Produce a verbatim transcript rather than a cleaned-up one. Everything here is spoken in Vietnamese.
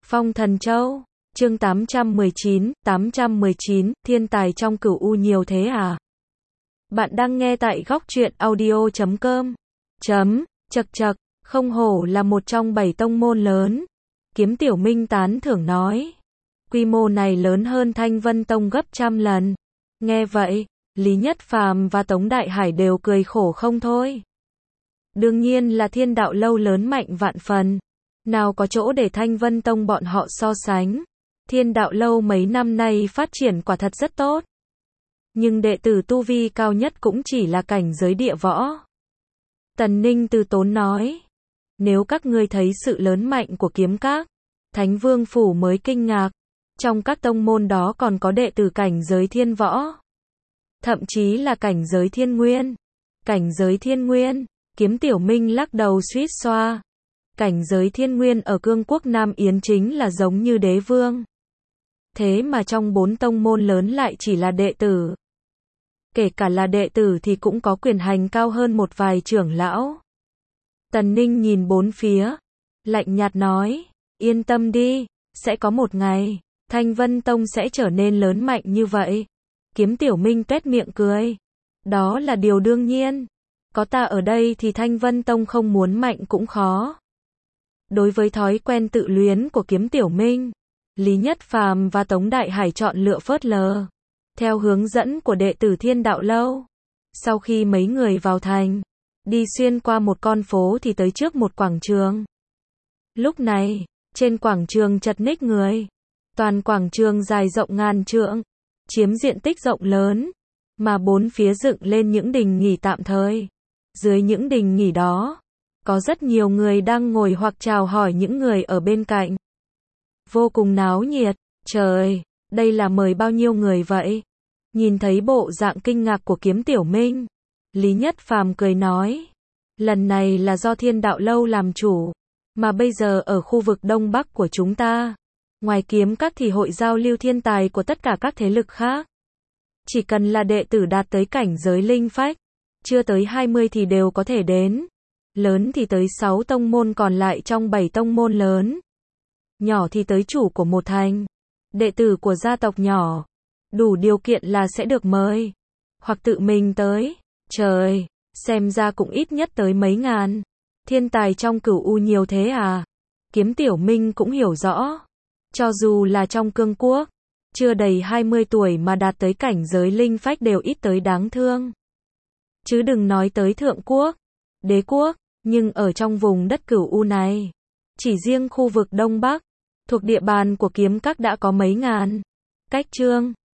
Phong Thần Châu, chương tám trăm mười chín, tám trăm mười chín, thiên tài trong cửu u nhiều thế à? Bạn đang nghe tại góc truyện audio chấm com. Chấm, chật chật, không hổ là một trong bảy tông môn lớn. Kiếm Tiểu Minh tán thưởng nói. Quy mô này lớn hơn Thanh Vân Tông gấp trăm lần. Nghe vậy, Lý Nhất Phàm và Tống Đại Hải đều cười khổ không thôi. Đương nhiên là Thiên Đạo Lâu lớn mạnh vạn phần. Nào có chỗ để Thanh Vân Tông bọn họ so sánh. Thiên Đạo Lâu mấy năm nay phát triển quả thật rất tốt. Nhưng đệ tử tu vi cao nhất cũng chỉ là cảnh giới địa võ. Tần Ninh từ tốn nói. Nếu các ngươi thấy sự lớn mạnh của kiếm các, Thánh Vương Phủ mới kinh ngạc. Trong các tông môn đó còn có đệ tử cảnh giới thiên võ. Thậm chí là cảnh giới thiên nguyên. Cảnh giới thiên nguyên, Kiếm Tiểu Minh lắc đầu suýt xoa. Cảnh giới thiên nguyên ở cương quốc Nam Yến chính là giống như đế vương. Thế mà trong bốn tông môn lớn lại chỉ là đệ tử. Kể cả là đệ tử thì cũng có quyền hành cao hơn một vài trưởng lão. Tần Ninh nhìn bốn phía, lạnh nhạt nói, yên tâm đi, sẽ có một ngày, Thanh Vân Tông sẽ trở nên lớn mạnh như vậy. Kiếm Tiểu Minh tuét miệng cười. Đó là điều đương nhiên. Có ta ở đây thì Thanh Vân Tông không muốn mạnh cũng khó. Đối với thói quen tự luyến của Kiếm Tiểu Minh, Lý Nhất Phàm và Tống Đại Hải chọn lựa phớt lờ. Theo hướng dẫn của đệ tử Thiên Đạo Lâu, sau khi mấy người vào thành, đi xuyên qua một con phố thì tới trước một quảng trường. Lúc này, trên quảng trường chật ních người. Toàn quảng trường dài rộng ngàn trượng, chiếm diện tích rộng lớn, mà bốn phía dựng lên những đình nghỉ tạm thời. Dưới những đình nghỉ đó, có rất nhiều người đang ngồi hoặc chào hỏi những người ở bên cạnh. Vô cùng náo nhiệt. Trời, đây là mời bao nhiêu người vậy? Nhìn thấy bộ dạng kinh ngạc của Kiếm Tiểu Minh, Lý Nhất Phàm cười nói. Lần này là do Thiên Đạo Lâu làm chủ, mà bây giờ ở khu vực Đông Bắc của chúng ta, ngoài kiếm các thì hội giao lưu thiên tài của tất cả các thế lực khác. Chỉ cần là đệ tử đạt tới cảnh giới linh phách, chưa tới hai mươi thì đều có thể đến. Lớn thì tới sáu tông môn còn lại trong bảy tông môn lớn. Nhỏ thì tới chủ của một thành, đệ tử của gia tộc nhỏ. Đủ điều kiện là sẽ được mời. Hoặc tự mình tới. Trời, xem ra cũng ít nhất tới mấy ngàn. Thiên tài trong cửu u nhiều thế à? Kiếm Tiểu Minh cũng hiểu rõ. Cho dù là trong cương quốc, chưa đầy hai mươi tuổi mà đạt tới cảnh giới linh phách đều ít tới đáng thương. Chứ đừng nói tới thượng quốc, đế quốc, nhưng ở trong vùng đất cửu u này, chỉ riêng khu vực Đông Bắc, thuộc địa bàn của kiếm các đã có mấy ngàn. Cách chương